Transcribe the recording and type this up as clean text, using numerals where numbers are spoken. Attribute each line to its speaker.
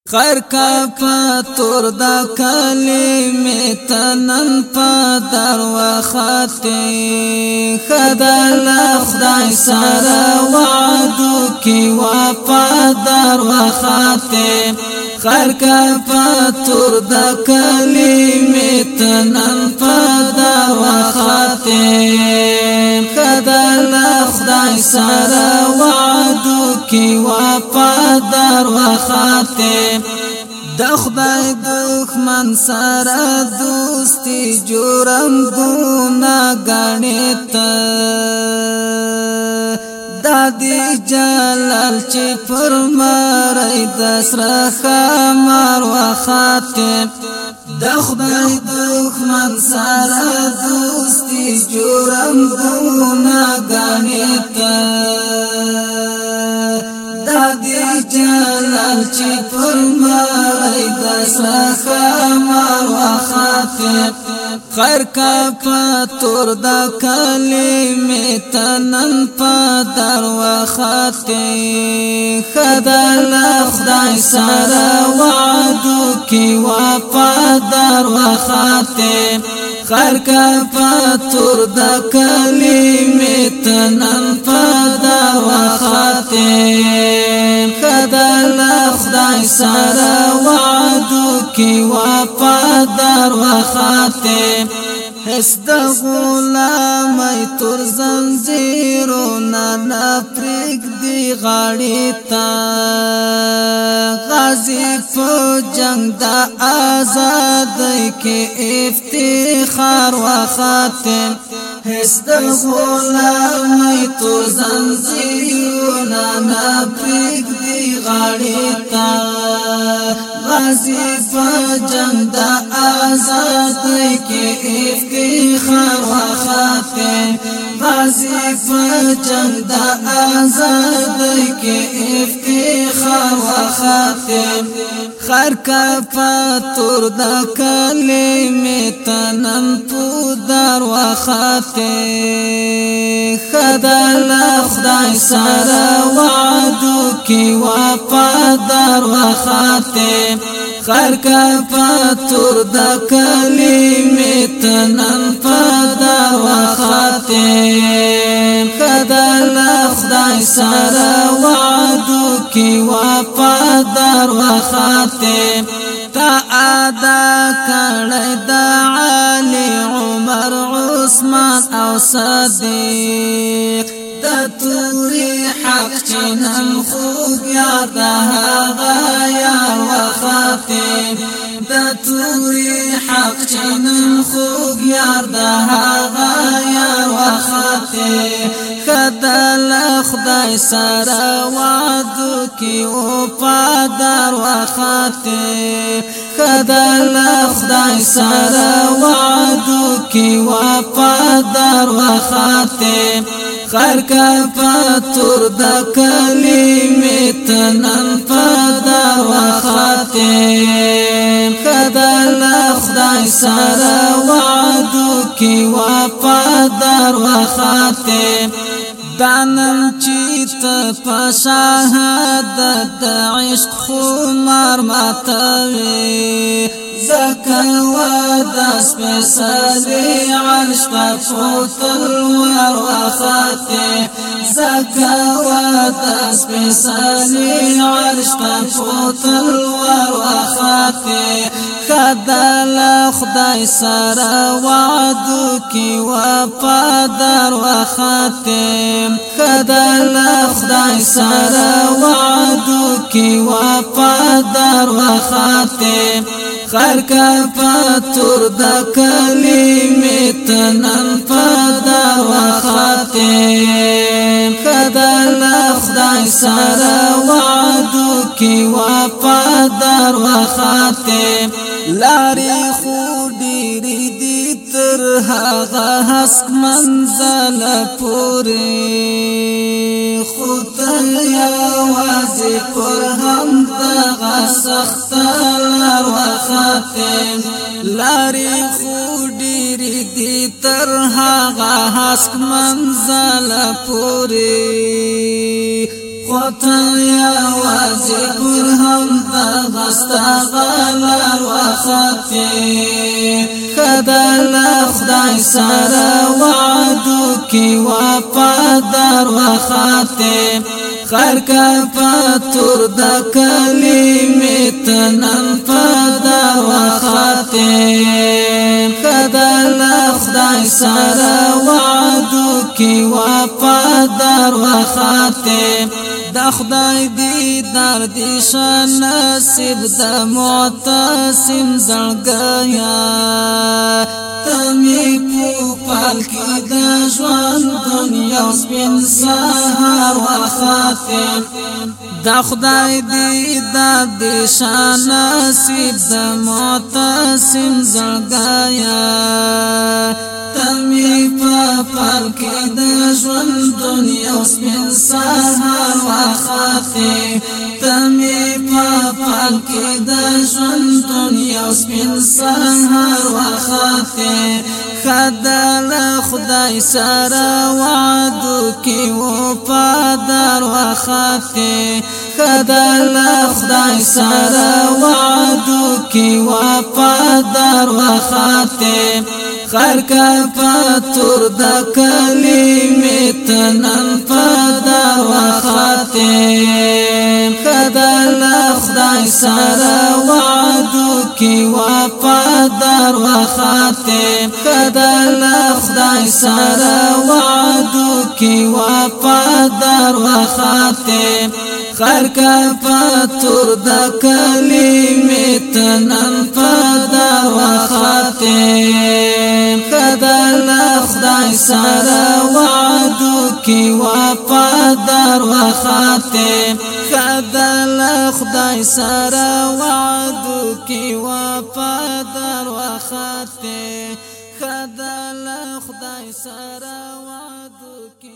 Speaker 1: خیر کا پتور دا کلمه تنن پا در وخطی خدل خدای سر وعدو کی وفا در وخطی خیر کا پتور دا کلمه تنن پا در وخطی خدل خدای سر وعدو کی وفا در وخطی د خدای دښمن سره دوستی جوړم ګنا غنیت دادی جلال چې پر مړی د سره خمر وخته د خدای دښمن سره دوستی جوړم ګنا غنیت دادی جلال چې پر مړی د خمر وخته خیر کا پتور دا کلمه تنن پا در وخته خدل خدای سره وعدو کی وفا در وخته خیر کا پتور دا کلمه تنن پا در وخته خدل خدای سره وعدو کی وفا در وخته هست د غلامای تر زنجیرونه نپریک دی غاړی تا غازی په جنگ د آزادۍ کې افتخار وخته هست د غلامای تر زنجیرونه نپریک دی غاړی تا غازی په جنگ د آزادۍ کې افتخار وخته غازی په جنگ د آزادۍ کې افتخار وخته خیر کا پتور د کلمه تنن پو در وخته خدل خدای سره وعدو کی وفا در وخته خیر کا پتور د کلمه تنن پا در وخته خدل خدای سره وعدو کی وفا در وخته تا ادا کړی د علی عمر عثمان او صدیق د توري حق چنن خوب یاد هغه یا وخته د توري حق چنن خوب یاد هغه یا وخته خدل خدای سره وعدو کی وفا در وخته خدل خدای سره وعدو کی وفا در وخته خیر کا پتور د کلمه تنن پا در وخته خدل خدای سره وعدو کی وفا در وخته دانم چیت په شهادت د عشق خمار ماتوي زکوا داس په سالي عرش په فوتل ور وخته زکوا داس په سالي عرش په فوتل ور وخته خدل خدای سره وعدو کی وفا در وخته خدل خدای سره وعدو کی وفا در وخته خیر کا پتور د کلمه تنن پا در وخته خدل خدای سره وعدو کی وفا در وخته لاری خو ډیری دی تر هغه حسک منزل پوری خو تل یوازې پر هم دغه سخت لار وخته لاری خو ډیری دی تر هغه حسک منزل پوری خو بوتل یا وازی پر هم دغستا غلال و خطی خدل خدای سره وعدو کی وفادار و خطی خرکا پتور د کلمې تنن پدار و خطی خدل خدای سره وعدو کی وفادار و خطی د خدای دیدار دی شان نصیب د معتصم زړګیا تمی په پال کې د ژوند دنیا سپین سهار وخاتم د خدای دیدار دی شان نصیب د معتصم زړګیا تمی په پال کې د ژوند دنیا سپین سهار وخاتم تمی په پال کې د ژوند دنیا سپین سهار وخاتم خدل خدای سره وعدو کې وفادار وخاتم خدل خدای سره وعدو کې وفادار وخاتم خرکا پتور د کلمې تنن پدار وخاتم خدل خدای سره وعدو کی وفادار وخاتم خدل خدای سره وعدو کی وفادار وخاتم خرکا پتور د کلمې تنن پدار وخاتم خدل خدای سره وعدو کی وفادار وخاتم خدل خدای سره وعدو کی وفادار وخاتم خدل خدای سره وعدو کی